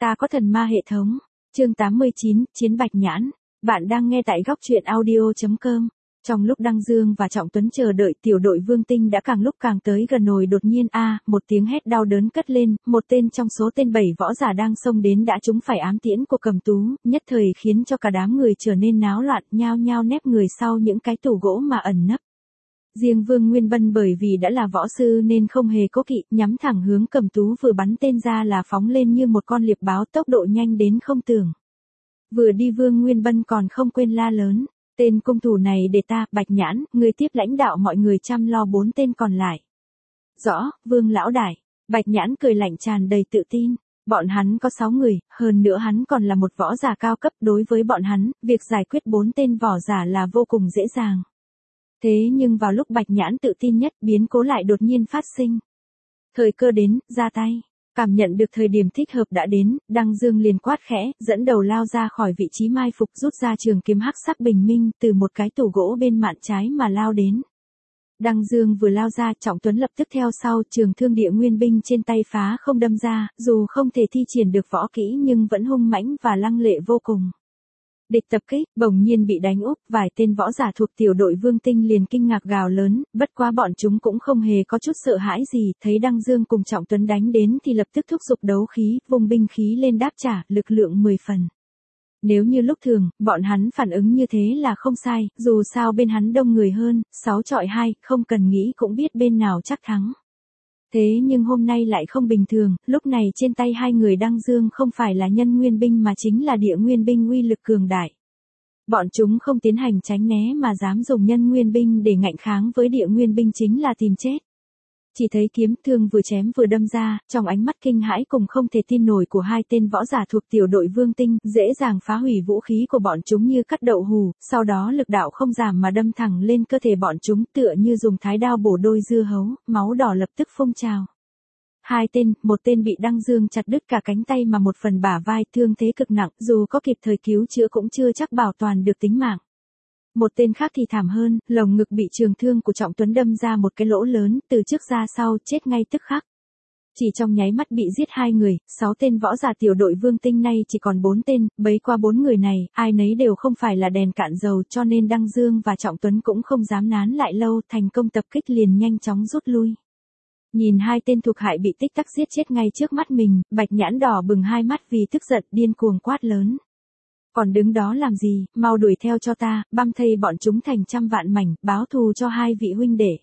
Ta có thần ma hệ thống. Chương 89, Chiến Bạch Nhãn. Bạn đang nghe tại góc truyện audio.com. Trong lúc Đăng Dương và Trọng Tuấn chờ đợi, tiểu đội Vương Tinh đã càng lúc càng tới gần nồi. Đột nhiên một tiếng hét đau đớn cất lên, một tên trong số tên 7 võ giả đang xông đến đã trúng phải ám tiễn của Cầm Tú, nhất thời khiến cho cả đám người trở nên náo loạn, nhao nhao nép người sau những cái tủ gỗ mà ẩn nấp. Riêng Vương Nguyên Bân bởi vì đã là võ sư nên không hề cố kỵ, nhắm thẳng hướng Cầm Tú vừa bắn tên ra là phóng lên như một con liệp báo, tốc độ nhanh đến không tưởng. Vừa đi Vương Nguyên Bân còn không quên la lớn, tên cung thủ này để ta, Bạch Nhãn, người tiếp lãnh đạo mọi người chăm lo 4 tên còn lại. Rõ, Vương lão đại. Bạch Nhãn cười lạnh tràn đầy tự tin. Bọn hắn có 6 người, hơn nữa hắn còn là một võ giả cao cấp, đối với bọn hắn, việc giải quyết 4 tên võ giả là vô cùng dễ dàng. Thế nhưng vào lúc Bạch Nhãn tự tin nhất, biến cố lại đột nhiên phát sinh. Thời cơ đến, ra tay. Cảm nhận được thời điểm thích hợp đã đến, Đăng Dương liền quát khẽ, dẫn đầu lao ra khỏi vị trí mai phục, rút ra trường kiếm hắc sắc bình minh từ một cái tủ gỗ bên mạn trái mà lao đến. Đăng Dương vừa lao ra, Trọng Tuấn lập tức theo sau, trường thương địa nguyên binh trên tay phá không đâm ra, dù không thể thi triển được võ kỹ nhưng vẫn hung mãnh và lăng lệ vô cùng. Địch tập kích, bỗng nhiên bị đánh úp, vài tên võ giả thuộc tiểu đội Vương Tinh liền kinh ngạc gào lớn, bất quá bọn chúng cũng không hề có chút sợ hãi gì, thấy Đăng Dương cùng Trọng Tuấn đánh đến thì lập tức thúc giục đấu khí, vùng binh khí lên đáp trả, lực lượng 10 phần. Nếu như lúc thường, bọn hắn phản ứng như thế là không sai, dù sao bên hắn đông người hơn, 6 chọi 2, không cần nghĩ cũng biết bên nào chắc thắng. Thế nhưng hôm nay lại không bình thường, lúc này trên tay hai người Đăng Dương không phải là nhân nguyên binh mà chính là địa nguyên binh uy lực cường đại. Bọn chúng không tiến hành tránh né mà dám dùng nhân nguyên binh để ngạnh kháng với địa nguyên binh chính là tìm chết. Chỉ thấy kiếm thương vừa chém vừa đâm ra, trong ánh mắt kinh hãi cùng không thể tin nổi của hai tên võ giả thuộc tiểu đội Vương Tinh, dễ dàng phá hủy vũ khí của bọn chúng như cắt đậu hù, sau đó lực đạo không giảm mà đâm thẳng lên cơ thể bọn chúng, tựa như dùng thái đao bổ đôi dưa hấu, máu đỏ lập tức phun trào. Hai tên, một tên bị Đăng Dương chặt đứt cả cánh tay mà một phần bả vai, thương thế cực nặng, dù có kịp thời cứu chữa cũng chưa chắc bảo toàn được tính mạng. Một tên khác thì thảm hơn, lồng ngực bị trường thương của Trọng Tuấn đâm ra một cái lỗ lớn, từ trước ra sau, chết ngay tức khắc. Chỉ trong nháy mắt bị giết 2 người, 6 tên võ giả tiểu đội Vương Tinh nay chỉ còn 4 tên, bấy qua 4 người này, ai nấy đều không phải là đèn cạn dầu, cho nên Đăng Dương và Trọng Tuấn cũng không dám nán lại lâu, thành công tập kích liền nhanh chóng rút lui. Nhìn hai tên thuộc hại bị tích tắc giết chết ngay trước mắt mình, Bạch Nhãn đỏ bừng hai mắt vì tức giận, điên cuồng quát lớn. Còn đứng đó làm gì, mau đuổi theo cho ta, băm thây bọn chúng thành trăm vạn mảnh, báo thù cho hai vị huynh đệ.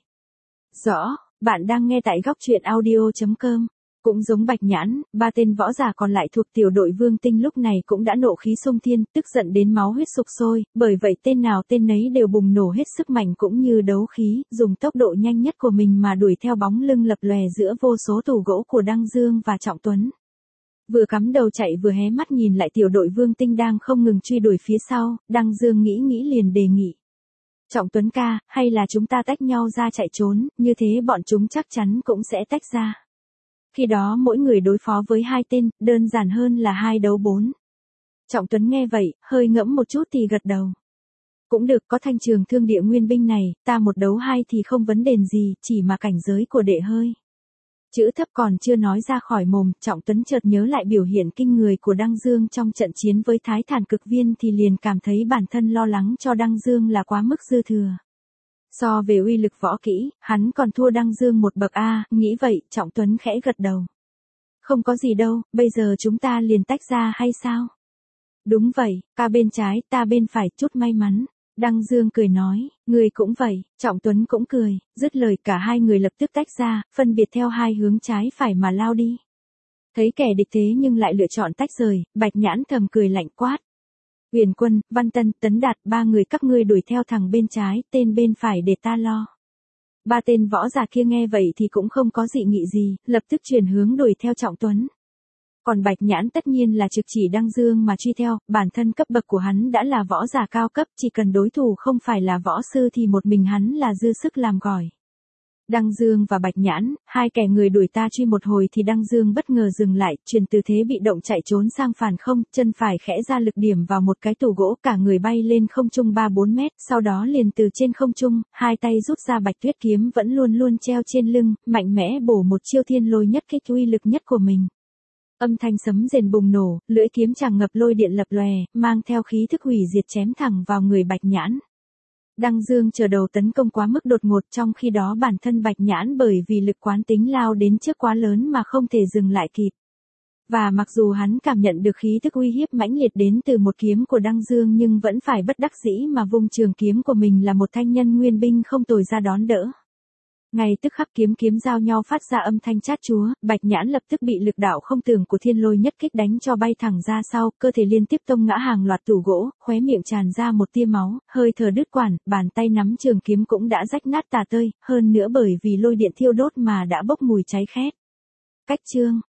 Rõ, bạn đang nghe tại góc truyện audio.com. Cũng giống Bạch Nhãn, 3 tên võ giả còn lại thuộc tiểu đội Vương Tinh lúc này cũng đã nộ khí xông thiên, tức giận đến máu huyết sục sôi, bởi vậy tên nào tên nấy đều bùng nổ hết sức mạnh cũng như đấu khí, dùng tốc độ nhanh nhất của mình mà đuổi theo bóng lưng lập lòe giữa vô số tủ gỗ của Đăng Dương và Trọng Tuấn. Vừa cắm đầu chạy vừa hé mắt nhìn lại tiểu đội Vương Tinh đang không ngừng truy đuổi phía sau, Đăng Dương nghĩ liền đề nghị. Trọng Tuấn ca, hay là chúng ta tách nhau ra chạy trốn, như thế bọn chúng chắc chắn cũng sẽ tách ra. Khi đó mỗi người đối phó với 2 tên, đơn giản hơn là 2 đấu 4. Trọng Tuấn nghe vậy, hơi ngẫm một chút thì gật đầu. Cũng được, có thanh trường thương địa nguyên binh này, ta 1 đấu 2 thì không vấn đề gì, chỉ mà cảnh giới của đệ hơi. Chữ thấp còn chưa nói ra khỏi mồm, Trọng Tuấn chợt nhớ lại biểu hiện kinh người của Đăng Dương trong trận chiến với Thái Thản Cực Viên thì liền cảm thấy bản thân lo lắng cho Đăng Dương là quá mức dư thừa. So về uy lực võ kỹ, hắn còn thua Đăng Dương một bậc nghĩ vậy, Trọng Tuấn khẽ gật đầu. Không có gì đâu, bây giờ chúng ta liền tách ra hay sao? Đúng vậy, ca bên trái, ta bên phải, chút may mắn. Đăng Dương cười nói, người cũng vậy, Trọng Tuấn cũng cười, dứt lời cả hai người lập tức tách ra, phân biệt theo 2 hướng trái phải mà lao đi. Thấy kẻ địch thế nhưng lại lựa chọn tách rời, Bạch Nhãn thầm cười lạnh quát. Huyền Quân, Văn Tân, Tấn Đạt, 3 người các ngươi đuổi theo thằng bên trái, tên bên phải để ta lo. 3 tên võ giả kia nghe vậy thì cũng không có dị nghị gì, lập tức chuyển hướng đuổi theo Trọng Tuấn. Còn Bạch Nhãn tất nhiên là trực chỉ Đăng Dương mà truy theo, bản thân cấp bậc của hắn đã là võ giả cao cấp, chỉ cần đối thủ không phải là võ sư thì một mình hắn là dư sức làm gỏi. Đăng Dương và Bạch Nhãn, 2 kẻ người đuổi ta truy một hồi thì Đăng Dương bất ngờ dừng lại, chuyển từ thế bị động chạy trốn sang phản không, chân phải khẽ ra lực điểm vào một cái tủ gỗ, cả người bay lên không trung 3-4 mét, sau đó liền từ trên không trung, 2 tay rút ra Bạch Tuyết kiếm vẫn luôn luôn treo trên lưng, mạnh mẽ bổ một chiêu thiên lôi nhất kích uy lực nhất của mình. Âm thanh sấm rền bùng nổ, lưỡi kiếm tràn ngập lôi điện lập lòe, mang theo khí thức hủy diệt chém thẳng vào người Bạch Nhãn. Đăng Dương chờ đầu tấn công quá mức đột ngột, trong khi đó bản thân Bạch Nhãn bởi vì lực quán tính lao đến trước quá lớn mà không thể dừng lại kịp. Và mặc dù hắn cảm nhận được khí tức uy hiếp mãnh liệt đến từ một kiếm của Đăng Dương nhưng vẫn phải bất đắc dĩ mà vung trường kiếm của mình là một thanh nhân nguyên binh không tồi ra đón đỡ. Ngay tức khắc kiếm giao nhau phát ra âm thanh chát chúa, Bạch Nhãn lập tức bị lực đạo không tưởng của thiên lôi nhất kích đánh cho bay thẳng ra sau, cơ thể liên tiếp tông ngã hàng loạt tủ gỗ, khóe miệng tràn ra một tia máu, hơi thở đứt quãng, bàn tay nắm trường kiếm cũng đã rách nát tả tơi, hơn nữa bởi vì lôi điện thiêu đốt mà đã bốc mùi cháy khét. Cách chương